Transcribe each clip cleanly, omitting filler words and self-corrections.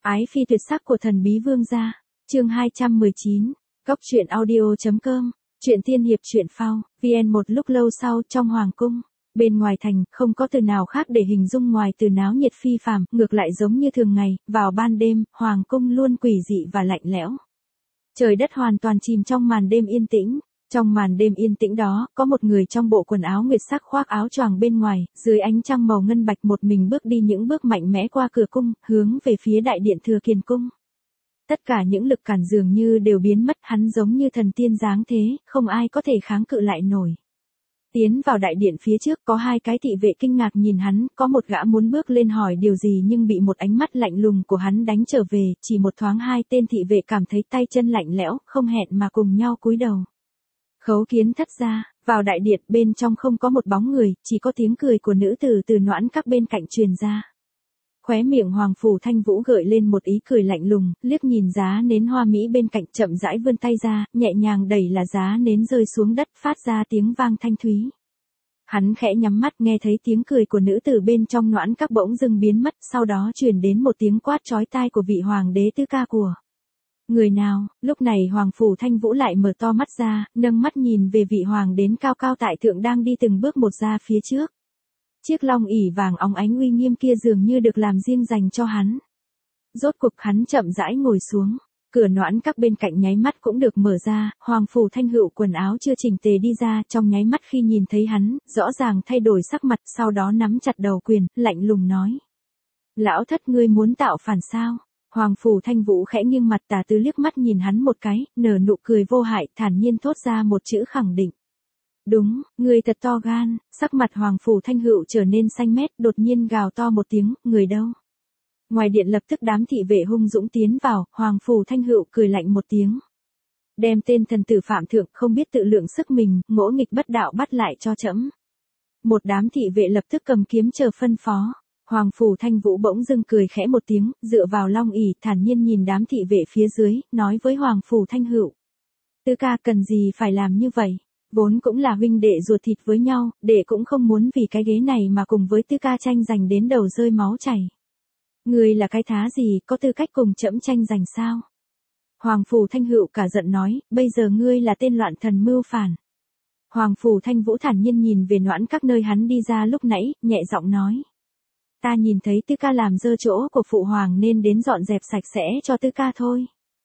Ái phi tuyệt sắc của thần bí vương gia. Chương 219. Góc truyện audio.com. Truyện tiên hiệp truyện phao. VN. Một lúc lâu sau, trong hoàng cung, bên ngoài thành, không có từ nào khác để hình dung ngoài từ náo nhiệt phi phàm, ngược lại giống như thường ngày, vào ban đêm, hoàng cung luôn quỷ dị và lạnh lẽo. Trời đất hoàn toàn chìm trong màn đêm yên tĩnh. Trong màn đêm yên tĩnh đó, có một người trong bộ quần áo nguyệt sắc khoác áo choàng bên ngoài, dưới ánh trăng màu ngân bạch một mình bước đi những bước mạnh mẽ qua cửa cung, hướng về phía đại điện Thừa Kiền cung. Tất cả những lực cản dường như đều biến mất, hắn giống như thần tiên giáng thế, không ai có thể kháng cự lại nổi. Tiến vào đại điện phía trước có hai cái thị vệ kinh ngạc nhìn hắn, có một gã muốn bước lên hỏi điều gì nhưng bị một ánh mắt lạnh lùng của hắn đánh trở về, chỉ một thoáng hai tên thị vệ cảm thấy tay chân lạnh lẽo, không hẹn mà cùng nhau cúi đầu. Khấu Kiến thất ra, vào đại điện bên trong không có một bóng người, chỉ có tiếng cười của nữ tử từ noãn các bên cạnh truyền ra. Khóe miệng Hoàng Phủ Thanh Vũ gợi lên một ý cười lạnh lùng, liếc nhìn giá nến hoa mỹ bên cạnh chậm rãi vươn tay ra, nhẹ nhàng đẩy là giá nến rơi xuống đất phát ra tiếng vang thanh thúy. Hắn khẽ nhắm mắt nghe thấy tiếng cười của nữ tử bên trong noãn các bỗng dưng biến mất, sau đó truyền đến một tiếng quát chói tai của vị hoàng đế tứ ca của. Người nào? Lúc này Hoàng Phủ Thanh Vũ lại mở to mắt ra, nâng mắt nhìn về vị hoàng đến cao cao tại thượng đang đi từng bước một ra phía trước. Chiếc long ỷ vàng óng ánh uy nghiêm kia dường như được làm riêng dành cho hắn. Rốt cuộc hắn chậm rãi ngồi xuống, cửa noãn các bên cạnh nháy mắt cũng được mở ra, Hoàng Phủ Thanh Hữu quần áo chưa chỉnh tề đi ra, trong nháy mắt khi nhìn thấy hắn, rõ ràng thay đổi sắc mặt, sau đó nắm chặt đầu quyền, lạnh lùng nói: "Lão thất, ngươi muốn tạo phản sao?" Hoàng Phủ Thanh Vũ khẽ nghiêng mặt tà tứ liếc mắt nhìn hắn một cái, nở nụ cười vô hại, thản nhiên thốt ra một chữ khẳng định. "Đúng, ngươi thật to gan." Sắc mặt Hoàng Phủ Thanh Hữu trở nên xanh mét, đột nhiên gào to một tiếng: "Người đâu?" Ngoài điện lập tức đám thị vệ hung dũng tiến vào, Hoàng Phủ Thanh Hữu cười lạnh một tiếng: "Đem tên thần tử phạm thượng không biết tự lượng sức mình, ngỗ nghịch bất đạo bắt lại cho trẫm." Một đám thị vệ lập tức cầm kiếm chờ phân phó. Hoàng Phủ Thanh Vũ bỗng dưng cười khẽ một tiếng, dựa vào long ỷ, thản nhiên nhìn đám thị vệ phía dưới, nói với Hoàng Phủ Thanh Hữu: "Tứ ca cần gì phải làm như vậy? Vốn cũng là huynh đệ ruột thịt với nhau, đệ cũng không muốn vì cái ghế này mà cùng với tứ ca tranh giành đến đầu rơi máu chảy. Ngươi là cái thá gì, có tư cách cùng trẫm tranh giành sao?" Hoàng Phủ Thanh Hữu cả giận nói: "Bây giờ ngươi là tên loạn thần mưu phản." Hoàng Phủ Thanh Vũ thản nhiên nhìn về noãn các nơi hắn đi ra lúc nãy, nhẹ giọng nói: "Ta nhìn thấy tứ ca làm dơ chỗ của phụ hoàng nên đến dọn dẹp sạch sẽ cho tứ ca thôi."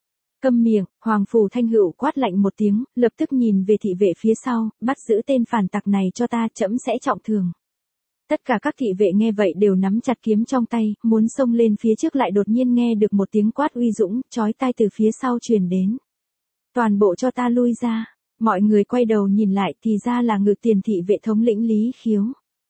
Câm miệng, Hoàng Phủ Thanh Hữu quát lạnh một tiếng, lập tức nhìn về thị vệ phía sau, "Bắt giữ tên phản tặc này cho ta, trẫm sẽ trọng thương." Tất cả các thị vệ nghe vậy đều nắm chặt kiếm trong tay, muốn xông lên phía trước lại đột nhiên nghe được một tiếng quát uy dũng, chói tai từ phía sau truyền đến: "Toàn bộ cho ta lui ra." Mọi người quay đầu nhìn lại thì ra là Ngự Tiền thị vệ thống lĩnh Lý Khiếu.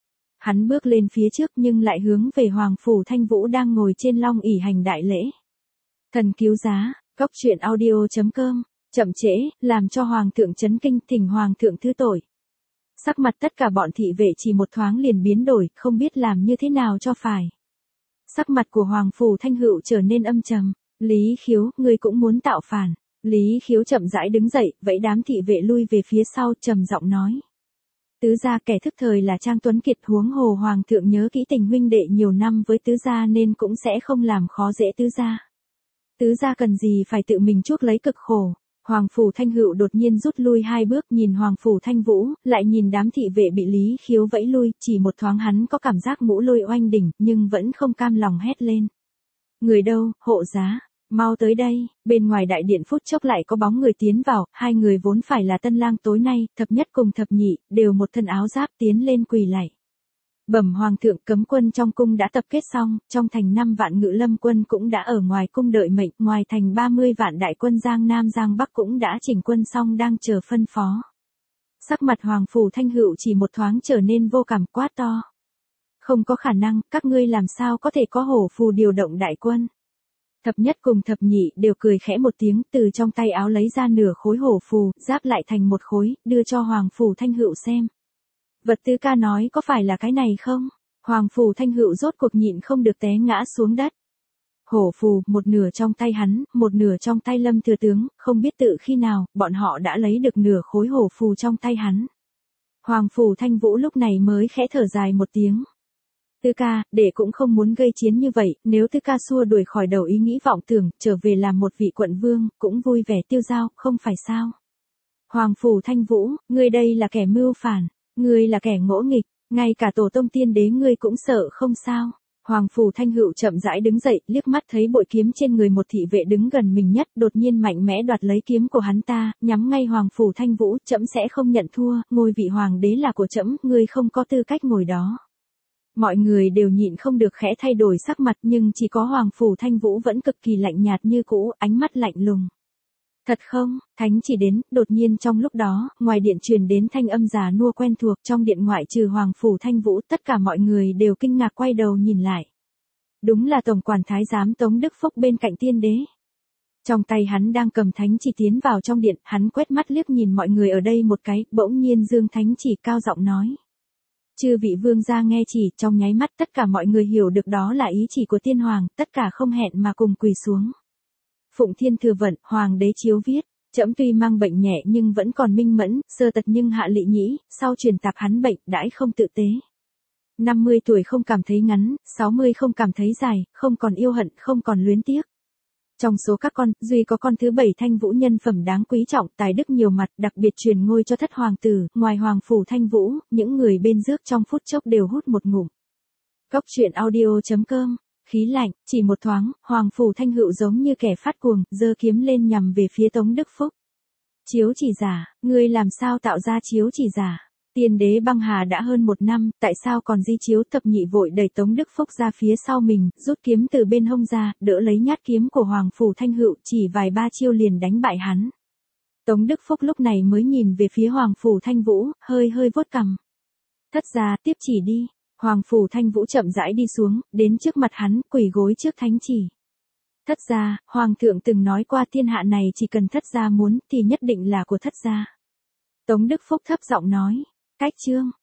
Hắn bước lên phía trước nhưng lại hướng về Hoàng Phủ Thanh Vũ đang ngồi trên long ỷ hành đại lễ. Thần cứu giá, góc truyện audio.com. Chậm trễ, làm cho Hoàng thượng chấn kinh, thỉnh Hoàng thượng thứ tội. Sắc mặt tất cả bọn thị vệ chỉ một thoáng liền biến đổi, không biết làm như thế nào cho phải. Sắc mặt của Hoàng Phủ Thanh Hữu trở nên âm trầm. "Lý Khiếu, ngươi cũng muốn tạo phản." Lý Khiếu chậm rãi đứng dậy, vẫy đám thị vệ lui về phía sau, trầm giọng nói: "Tứ gia kẻ thức thời là Trang Tuấn Kiệt, huống hồ hoàng thượng nhớ kỹ tình huynh đệ nhiều năm với tứ gia nên cũng sẽ không làm khó dễ tứ gia. Tứ gia cần gì phải tự mình chuốc lấy cực khổ." Hoàng Phủ Thanh Hữu đột nhiên rút lui hai bước, nhìn Hoàng Phủ Thanh Vũ, lại nhìn đám thị vệ bị Lý Khiếu vẫy lui, chỉ một thoáng hắn có cảm giác ngũ lôi oanh đỉnh, nhưng vẫn không cam lòng hét lên: "Người đâu, hộ giá? Mau tới đây." Bên ngoài đại điện phút chốc lại có bóng người tiến vào, hai người vốn phải là tân lang tối nay, thập nhất cùng thập nhị, đều một thân áo giáp tiến lên quỳ lạy. "Bẩm hoàng thượng, cấm quân trong cung đã tập kết xong, trong thành 5 vạn Ngự Lâm quân cũng đã ở ngoài cung đợi mệnh, ngoài thành 30 vạn đại quân Giang Nam Giang Bắc cũng đã chỉnh quân xong đang chờ phân phó." Sắc mặt Hoàng Phủ Thanh Hữu chỉ một thoáng trở nên vô cảm, quát to: "Không có khả năng, các ngươi làm sao có thể có hổ phù điều động đại quân?" Thập nhất cùng thập nhị đều cười khẽ một tiếng, từ trong tay áo lấy ra nửa khối hổ phù, giáp lại thành một khối, đưa cho Hoàng Phủ Thanh Hữu xem. "Vật tứ ca nói có phải là cái này không?" Hoàng Phủ Thanh Hữu rốt cuộc nhịn không được té ngã xuống đất. Hổ phù, một nửa trong tay hắn, một nửa trong tay Lâm thừa tướng, không biết tự khi nào, bọn họ đã lấy được nửa khối hổ phù trong tay hắn. Hoàng Phủ Thanh Vũ lúc này mới khẽ thở dài một tiếng. Tư ca, đệ cũng không muốn gây chiến như vậy, nếu Tư ca xua đuổi khỏi đầu ý nghĩ vọng tưởng, trở về làm một vị quận vương, cũng vui vẻ tiêu dao, không phải sao? Hoàng phủ Thanh Vũ, ngươi đây là kẻ mưu phản, ngươi là kẻ ngỗ nghịch, ngay cả tổ tông tiên đế ngươi cũng sợ không sao? Hoàng phủ Thanh Hữu chậm rãi đứng dậy, liếc mắt thấy bội kiếm trên người một thị vệ đứng gần mình nhất, đột nhiên mạnh mẽ đoạt lấy kiếm của hắn ta, nhắm ngay Hoàng phủ Thanh Vũ, trẫm sẽ không nhận thua, ngôi vị hoàng đế là của trẫm, ngươi không có tư cách ngồi đó. Mọi người đều nhịn không được khẽ thay đổi sắc mặt, nhưng chỉ có Hoàng phủ Thanh Vũ vẫn cực kỳ lạnh nhạt như cũ, ánh mắt lạnh lùng. Thật không, thánh chỉ đến, đột nhiên trong lúc đó, ngoài điện truyền đến thanh âm già nua quen thuộc, trong điện ngoại trừ Hoàng phủ Thanh Vũ, tất cả mọi người đều kinh ngạc quay đầu nhìn lại. Đúng là tổng quản thái giám Tống Đức Phúc bên cạnh tiên đế. Trong tay hắn đang cầm thánh chỉ tiến vào trong điện, hắn quét mắt liếc nhìn mọi người ở đây một cái, bỗng nhiên giương thánh chỉ cao giọng nói. Chư vị vương gia nghe chỉ, trong nháy mắt tất cả mọi người hiểu được đó là ý chỉ của tiên hoàng, tất cả không hẹn mà cùng quỳ xuống. Phụng thiên thừa vận, hoàng đế chiếu viết, trẫm tuy mang bệnh nhẹ nhưng vẫn còn minh mẫn, sơ tật nhưng hạ lị nhĩ, sau truyền tạp hắn bệnh, đãi không tự tế. 50 tuổi không cảm thấy ngắn, 60 không cảm thấy dài, không còn yêu hận, không còn luyến tiếc. Trong số các con, duy có con thứ 7 Thanh Vũ nhân phẩm đáng quý trọng, tài đức nhiều mặt, đặc biệt truyền ngôi cho thất hoàng tử, ngoài Hoàng phủ Thanh Vũ, những người bên rước trong phút chốc đều hút một ngụm. Cốc truyện audio.com. Khí lạnh, chỉ một thoáng, Hoàng phủ Thanh Hữu giống như kẻ phát cuồng, giơ kiếm lên nhằm về phía Tống Đức Phúc. Chiếu chỉ giả, ngươi làm sao tạo ra chiếu chỉ giả? Tiên đế băng hà đã hơn 1 năm, tại sao còn di chiếu? Thập nhị vội đẩy Tống Đức Phúc ra phía sau mình, rút kiếm từ bên hông ra, đỡ lấy nhát kiếm của Hoàng phủ Thanh Hữu, chỉ vài ba chiêu liền đánh bại hắn. Tống Đức Phúc lúc này mới nhìn về phía Hoàng phủ Thanh Vũ, hơi vuốt cằm. Thất gia, tiếp chỉ đi. Hoàng phủ Thanh Vũ chậm rãi đi xuống, đến trước mặt hắn, quỳ gối trước thánh chỉ. Thất gia, Hoàng thượng từng nói qua thiên hạ này chỉ cần thất gia muốn, thì nhất định là của thất gia. Tống Đức Phúc thấp giọng nói. Cách chương.